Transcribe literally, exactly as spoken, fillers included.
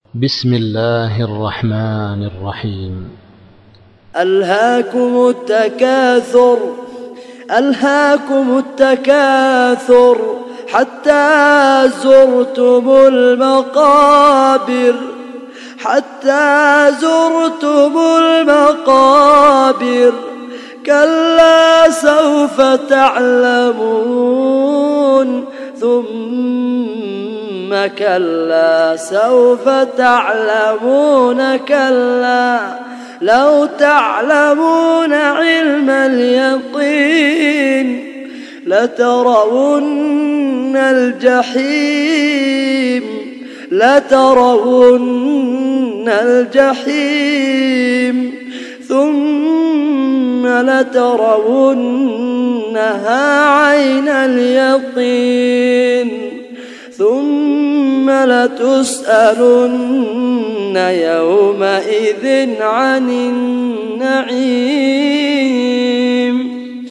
بسم الله الرحمن الرحيم. ألهاكم التكاثر ألهاكم التكاثر حتى زرتم المقابر حتى زرتم المقابر كلا سوف تعلمون ثم كلا سوف تعلمون كلا لو تعلمون علم اليقين لترون الجحيم لترون الجحيم ثم لترونها عين اليقين ثم لتسألن يومئذ عن النعيم.